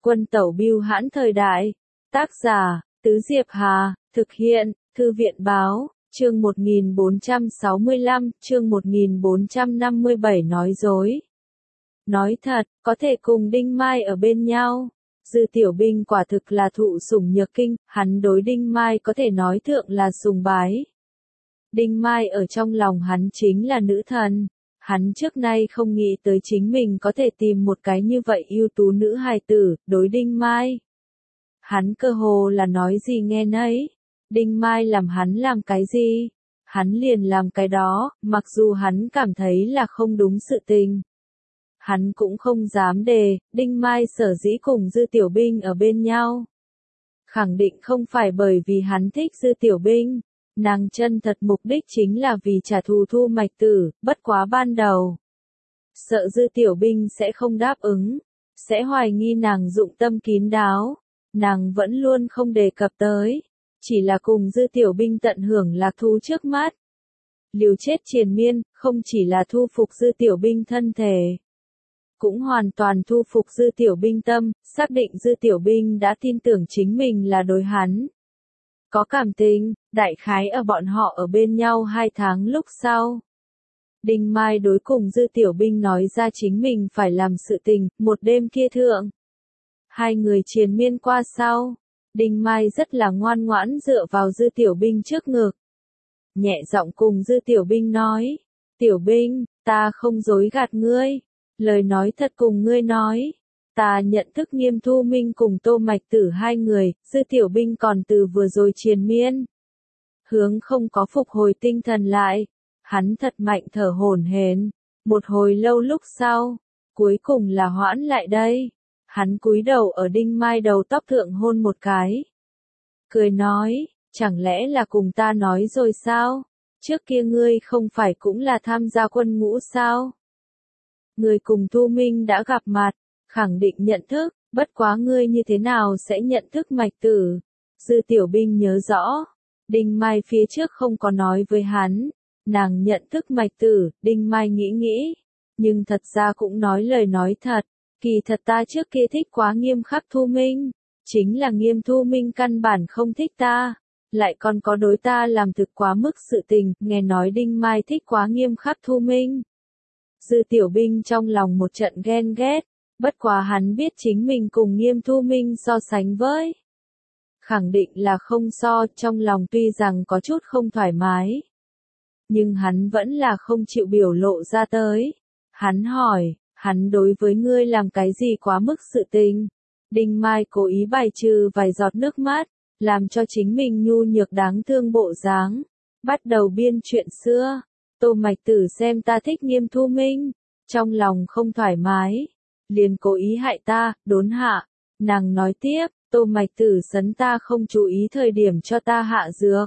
Quân tẩu bưu hãn thời đại. Tác giả, Tứ Diệp Hà, thực hiện, Thư viện báo, chương 1465, chương 1457 nói dối. Nói thật, có thể cùng Đinh Mai ở bên nhau. Dư Tiểu Binh quả thực là thụ sủng nhược kinh, hắn đối Đinh Mai có thể nói thượng là sùng bái. Đinh Mai ở trong lòng hắn chính là nữ thần. Hắn trước nay không nghĩ tới chính mình có thể tìm một cái như vậy ưu tú nữ hài tử, đối Đinh Mai. Hắn cơ hồ là nói gì nghe nấy. Đinh Mai làm hắn làm cái gì? Hắn liền làm cái đó, mặc dù hắn cảm thấy là không đúng sự tình. Hắn cũng không dám đề, Đinh Mai sở dĩ cùng Dư Tiểu Binh ở bên nhau. Khẳng định không phải bởi vì hắn thích Dư Tiểu Binh. Nàng chân thật mục đích chính là vì trả thù Thu Mạch Tử, bất quá ban đầu. Sợ Dư Tiểu Binh sẽ không đáp ứng, sẽ hoài nghi nàng dụng tâm kín đáo. Nàng vẫn luôn không đề cập tới, chỉ là cùng Dư Tiểu Binh tận hưởng lạc thú trước mắt. Liều chết triền miên, không chỉ là thu phục Dư Tiểu Binh thân thể, cũng hoàn toàn thu phục Dư Tiểu Binh tâm, xác định Dư Tiểu Binh đã tin tưởng chính mình là đối hắn. Có cảm tình, đại khái ở bọn họ ở bên nhau 2 tháng lúc sau. Đinh Mai đối cùng Dư Tiểu Binh nói ra chính mình phải làm sự tình, một đêm kia thượng. Hai người triền miên qua sau, Đinh Mai rất là ngoan ngoãn dựa vào Dư Tiểu Binh trước ngực. Nhẹ giọng cùng Dư Tiểu Binh nói, Tiểu Binh, ta không dối gạt ngươi, lời nói thật cùng ngươi nói. Ta nhận thức Nghiêm Thu Minh cùng Tô Mạch Tử hai người, Dư Tiểu Binh còn từ vừa rồi triền miên. Hướng không có phục hồi tinh thần lại, hắn thật mạnh thở hổn hển, một hồi lâu lúc sau, cuối cùng là hoãn lại đây. Hắn cúi đầu ở Đinh Mai đầu tóc thượng hôn một cái. Cười nói, chẳng lẽ là cùng ta nói rồi sao? Trước kia ngươi không phải cũng là tham gia quân ngũ sao? Ngươi cùng Thu Minh đã gặp mặt, khẳng định nhận thức, bất quá ngươi như thế nào sẽ nhận thức Mạch Tử? Dư Tiểu Binh nhớ rõ, Đinh Mai phía trước không có nói với hắn, nàng nhận thức Mạch Tử, Đinh Mai nghĩ nghĩ, nhưng thật ra cũng nói lời nói thật. Kỳ thật ta trước kia thích quá Nghiêm khắc Thu Minh, chính là Nghiêm Thu Minh căn bản không thích ta, lại còn có đối ta làm thực quá mức sự tình, nghe nói Đinh Mai thích quá Nghiêm khắc Thu Minh. Dư Tiểu Binh trong lòng một trận ghen ghét, bất quá hắn biết chính mình cùng Nghiêm Thu Minh so sánh với. Khẳng định là không so, trong lòng tuy rằng có chút không thoải mái. Nhưng hắn vẫn là không chịu biểu lộ ra tới. Hắn hỏi, hắn đối với ngươi làm cái gì quá mức sự tình? Đinh Mai cố ý bài trừ vài giọt nước mắt, làm cho chính mình nhu nhược đáng thương bộ dáng. Bắt đầu biên chuyện xưa. Tô Mạch Tử xem ta thích Nghiêm Thu Minh, trong lòng không thoải mái, liền cố ý hại ta, đốn hạ. Nàng nói tiếp, Tô Mạch Tử sấn ta không chú ý thời điểm cho ta hạ dược.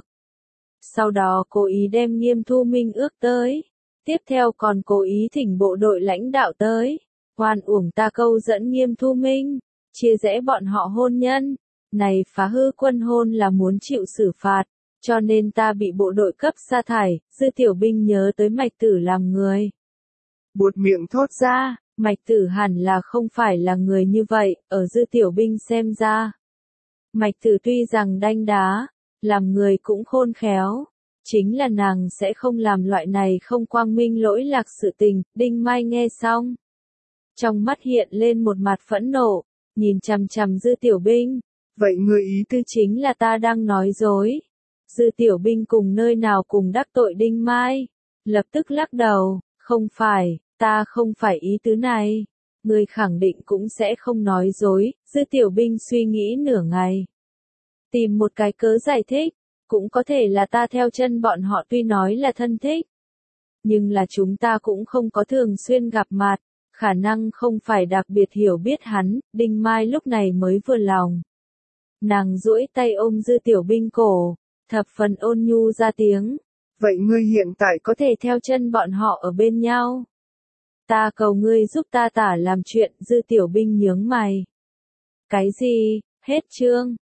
Sau đó cố ý đem Nghiêm Thu Minh ước tới. Tiếp theo còn cố ý thỉnh bộ đội lãnh đạo tới, oan uổng ta câu dẫn Nghiêm Thu Minh, chia rẽ bọn họ hôn nhân. Này phá hư quân hôn là muốn chịu xử phạt, cho nên ta bị bộ đội cấp sa thải. Dư Tiểu Binh nhớ tới Mạch Tử làm người. Buột miệng thốt ra, Mạch Tử hẳn là không phải là người như vậy, ở Dư Tiểu Binh xem ra. Mạch Tử tuy rằng đanh đá, làm người cũng khôn khéo. Chính là nàng sẽ không làm loại này không quang minh lỗi lạc sự tình. Đinh Mai nghe xong, trong mắt hiện lên một mặt phẫn nộ, nhìn chằm chằm Dư Tiểu Binh. Vậy ngươi ý tư chính là ta đang nói dối. Dư Tiểu Binh cùng nơi nào cùng đắc tội Đinh Mai, lập tức lắc đầu, không phải, ta không phải ý tứ này. Ngươi khẳng định cũng sẽ không nói dối. Dư Tiểu Binh suy nghĩ nửa ngày, tìm một cái cớ giải thích. Cũng có thể là ta theo chân bọn họ tuy nói là thân thích, nhưng là chúng ta cũng không có thường xuyên gặp mặt, khả năng không phải đặc biệt hiểu biết hắn. Đinh Mai lúc này mới vừa lòng. Nàng duỗi tay ôm Dư Tiểu Binh cổ, thập phần ôn nhu ra tiếng. Vậy ngươi hiện tại có thể theo chân bọn họ ở bên nhau? Ta cầu ngươi giúp ta tả làm chuyện. Dư Tiểu Binh nhướng mày. Cái gì? Hết chương.